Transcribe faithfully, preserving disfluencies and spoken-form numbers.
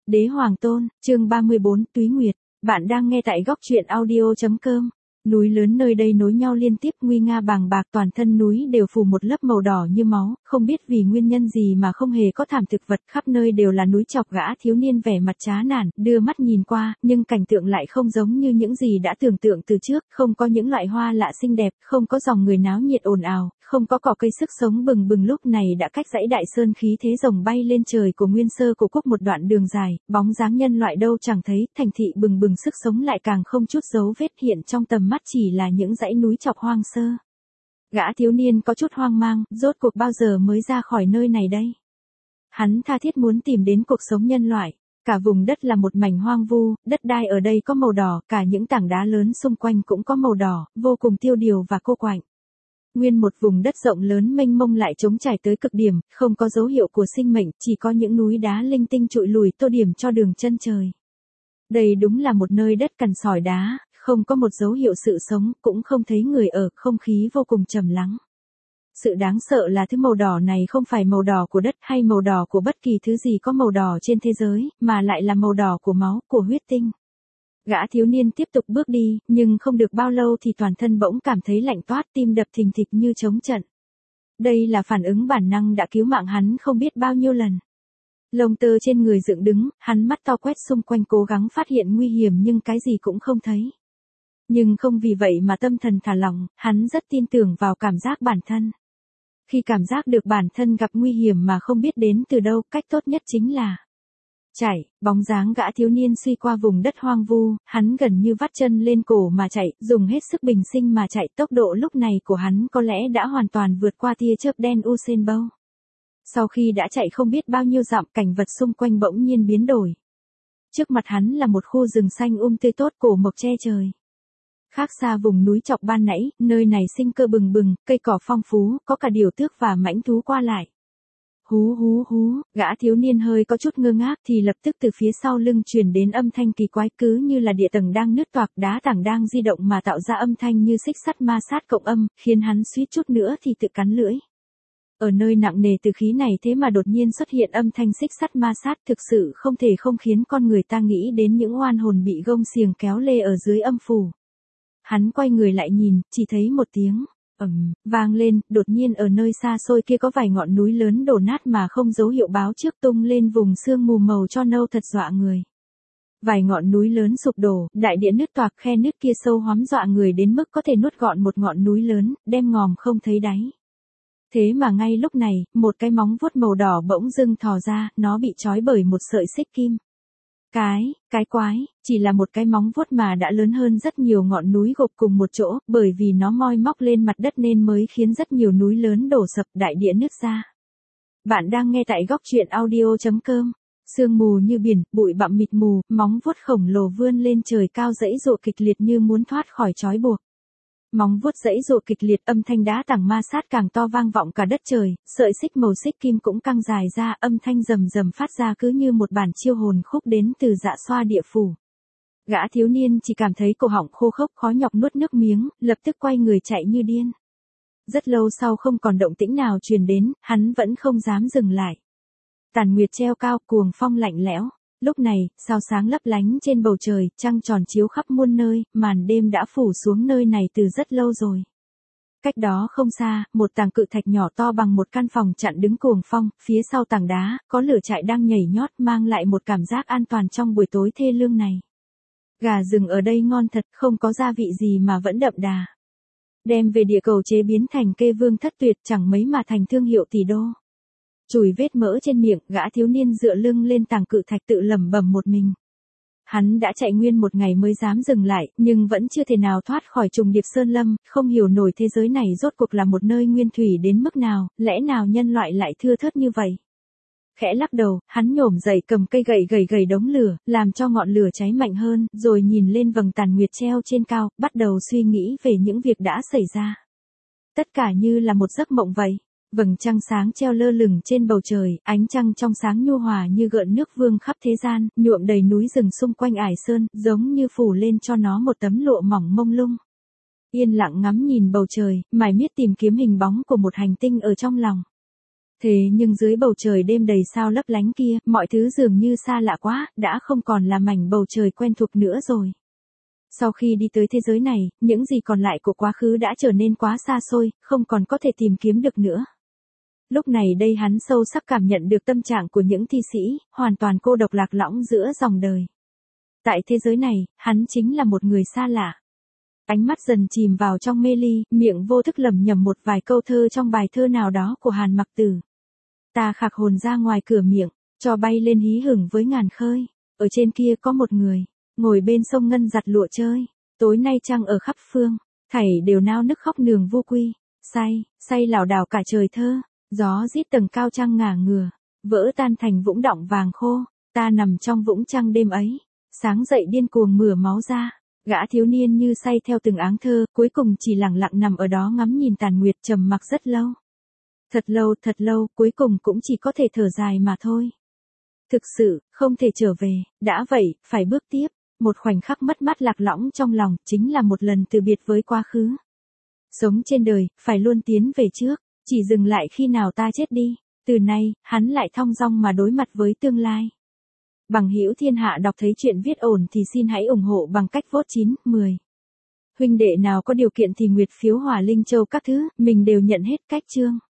Đế Hoàng Tôn, chương ba mươi bốn, Túy Nguyệt. Bạn đang nghe tại góc truyện audio chấm com. Núi lớn nơi đây nối nhau liên tiếp, nguy nga bàng bạc, toàn thân núi đều phủ một lớp màu đỏ như máu, không biết vì nguyên nhân gì mà không hề có thảm thực vật, khắp nơi đều là núi chọc. Gã thiếu niên vẻ mặt chán nản, đưa mắt nhìn qua, nhưng cảnh tượng lại không giống như những gì đã tưởng tượng từ trước, không có những loại hoa lạ xinh đẹp, không có dòng người náo nhiệt ồn ào, không có cỏ cây sức sống bừng bừng. Lúc này đã cách dãy Đại Sơn khí thế rồng bay lên trời của Nguyên Sơ Cổ Quốc một đoạn đường dài, bóng dáng nhân loại đâu chẳng thấy, thành thị bừng bừng sức sống lại càng không chút dấu vết, hiện trong tầm mắt chỉ là những dãy núi chọc hoang sơ. Gã thiếu niên có chút hoang mang, rốt cuộc bao giờ mới ra khỏi nơi này đây? Hắn tha thiết muốn tìm đến cuộc sống nhân loại. Cả vùng đất là một mảnh hoang vu, đất đai ở đây có màu đỏ, cả những tảng đá lớn xung quanh cũng có màu đỏ, vô cùng tiêu điều và cô quạnh. Nguyên một vùng đất rộng lớn mênh mông lại trống trải tới cực điểm, không có dấu hiệu của sinh mệnh, chỉ có những núi đá linh tinh trụi lùi tô điểm cho đường chân trời. Đây đúng là một nơi đất cằn sỏi đá, không có một dấu hiệu sự sống, cũng không thấy người ở, không khí vô cùng trầm lắng. Sự đáng sợ là thứ màu đỏ này không phải màu đỏ của đất hay màu đỏ của bất kỳ thứ gì có màu đỏ trên thế giới, mà lại là màu đỏ của máu, của huyết tinh. Gã thiếu niên tiếp tục bước đi, nhưng không được bao lâu thì toàn thân bỗng cảm thấy lạnh toát, tim đập thình thịch như trống trận. Đây là phản ứng bản năng đã cứu mạng hắn không biết bao nhiêu lần. Lông tơ trên người dựng đứng, hắn mắt to quét xung quanh cố gắng phát hiện nguy hiểm nhưng cái gì cũng không thấy. Nhưng không vì vậy mà tâm thần thả lỏng, hắn rất tin tưởng vào cảm giác bản thân. Khi cảm giác được bản thân gặp nguy hiểm mà không biết đến từ đâu, cách tốt nhất chính là chạy. Bóng dáng gã thiếu niên suy qua vùng đất hoang vu, hắn gần như vắt chân lên cổ mà chạy, dùng hết sức bình sinh mà chạy. Tốc độ lúc này của hắn có lẽ đã hoàn toàn vượt qua tia chớp đen Usain Bolt. Sau khi đã chạy không biết bao nhiêu dặm, cảnh vật xung quanh bỗng nhiên biến đổi. Trước mặt hắn là một khu rừng xanh um tươi tốt, cổ mộc che trời. Khác xa vùng núi chọc ban nãy, nơi này sinh cơ bừng bừng, cây cỏ phong phú, có cả điểu tước và mãnh thú qua lại. Hú hú hú, gã thiếu niên hơi có chút ngơ ngác thì lập tức từ phía sau lưng truyền đến âm thanh kỳ quái, cứ như là địa tầng đang nứt toạc, đá tảng đang di động mà tạo ra âm thanh như xích sắt ma sát cộng âm, khiến hắn suýt chút nữa thì tự cắn lưỡi. Ở nơi nặng nề từ khí này thế mà đột nhiên xuất hiện âm thanh xích sắt ma sát, thực sự không thể không khiến con người ta nghĩ đến những oan hồn bị gông xiềng kéo lê ở dưới âm phủ. Hắn quay người lại nhìn, chỉ thấy một tiếng ầm vang lên, đột nhiên ở nơi xa xôi kia có vài ngọn núi lớn đổ nát mà không dấu hiệu báo trước, tung lên vùng sương mù màu cho nâu thật dọa người. Vài ngọn núi lớn sụp đổ, đại địa nứt toạc, khe nứt kia sâu hoắm dọa người đến mức có thể nuốt gọn một ngọn núi lớn, đem ngòm không thấy đáy. Thế mà ngay lúc này, một cái móng vuốt màu đỏ bỗng dưng thò ra, nó bị trói bởi một sợi xích kim. Cái, cái quái, chỉ là một cái móng vuốt mà đã lớn hơn rất nhiều ngọn núi gộp cùng một chỗ, bởi vì nó moi móc lên mặt đất nên mới khiến rất nhiều núi lớn đổ sập, đại địa nứt ra. Bạn đang nghe tại góc truyện audio chấm com. Sương mù như biển, bụi bặm mịt mù, móng vuốt khổng lồ vươn lên trời cao giãy giụa kịch liệt như muốn thoát khỏi trói buộc. Móng vuốt giãy giụa kịch liệt, âm thanh đá tảng ma sát càng to vang vọng cả đất trời, sợi xích màu xích kim cũng căng dài ra, âm thanh rầm rầm phát ra cứ như một bản chiêu hồn khúc đến từ dạ xoa địa phủ. Gã thiếu niên chỉ cảm thấy cổ họng khô khốc, khó nhọc nuốt nước miếng, lập tức quay người chạy như điên. Rất lâu sau không còn động tĩnh nào truyền đến, hắn vẫn không dám dừng lại. Tàn nguyệt treo cao, cuồng phong lạnh lẽo. Lúc này, sao sáng lấp lánh trên bầu trời, trăng tròn chiếu khắp muôn nơi, màn đêm đã phủ xuống nơi này từ rất lâu rồi. Cách đó không xa, một tảng cự thạch nhỏ to bằng một căn phòng chặn đứng cuồng phong, phía sau tảng đá, có lửa trại đang nhảy nhót, mang lại một cảm giác an toàn trong buổi tối thê lương này. Gà rừng ở đây ngon thật, không có gia vị gì mà vẫn đậm đà. Đem về địa cầu chế biến thành kê vương thất tuyệt, chẳng mấy mà thành thương hiệu tỷ đô. Chùi vết mỡ trên miệng, gã thiếu niên dựa lưng lên tảng cự thạch tự lẩm bẩm một mình. Hắn đã chạy nguyên một ngày mới dám dừng lại, nhưng vẫn chưa thể nào thoát khỏi trùng điệp sơn lâm, không hiểu nổi thế giới này rốt cuộc là một nơi nguyên thủy đến mức nào, lẽ nào nhân loại lại thưa thớt như vậy. Khẽ lắc đầu, hắn nhổm dậy cầm cây gậy gầy gầy đống lửa, làm cho ngọn lửa cháy mạnh hơn, rồi nhìn lên vầng tàn nguyệt treo trên cao, bắt đầu suy nghĩ về những việc đã xảy ra. Tất cả như là một giấc mộng vậy. Vầng trăng sáng treo lơ lửng trên bầu trời, ánh trăng trong sáng nhu hòa như gợn nước vương khắp thế gian, nhuộm đầy núi rừng xung quanh ải sơn, giống như phủ lên cho nó một tấm lụa mỏng mông lung. Yên lặng ngắm nhìn bầu trời, mải miết tìm kiếm hình bóng của một hành tinh ở trong lòng. Thế nhưng dưới bầu trời đêm đầy sao lấp lánh kia, mọi thứ dường như xa lạ quá, đã không còn là mảnh bầu trời quen thuộc nữa rồi. Sau khi đi tới thế giới này, những gì còn lại của quá khứ đã trở nên quá xa xôi, không còn có thể tìm kiếm được nữa. Lúc này đây hắn sâu sắc cảm nhận được tâm trạng của những thi sĩ, hoàn toàn cô độc lạc lõng giữa dòng đời. Tại thế giới này, hắn chính là một người xa lạ. Ánh mắt dần chìm vào trong mê ly, miệng vô thức lẩm nhẩm một vài câu thơ trong bài thơ nào đó của Hàn Mặc Tử. Ta khạc hồn ra ngoài cửa miệng, cho bay lên hí hửng với ngàn khơi. Ở trên kia có một người, ngồi bên sông ngân giặt lụa chơi. Tối nay trăng ở khắp phương, thảy đều nao nức khóc nường vô quy. Say, say lảo đảo cả trời thơ, gió rít tầng cao trăng ngả ngừa, vỡ tan thành vũng đọng vàng khô. Ta nằm trong vũng trăng đêm ấy, sáng dậy điên cuồng mửa máu ra. Gã thiếu niên như say theo từng áng thơ, cuối cùng chỉ lặng lặng nằm ở đó ngắm nhìn tàn nguyệt trầm mặc rất lâu. Thật lâu, thật lâu, cuối cùng cũng chỉ có thể thở dài mà thôi. Thực sự, không thể trở về, đã vậy, phải bước tiếp. Một khoảnh khắc mất mát lạc lõng trong lòng, chính là một lần từ biệt với quá khứ. Sống trên đời, phải luôn tiến về trước, chỉ dừng lại khi nào ta chết đi. Từ nay, hắn lại thong dong mà đối mặt với tương lai. Bằng hữu thiên hạ đọc thấy chuyện viết ổn thì xin hãy ủng hộ bằng cách vote chín, mười. Huynh đệ nào có điều kiện thì nguyệt phiếu hỏa linh châu các thứ, mình đều nhận hết cách chương.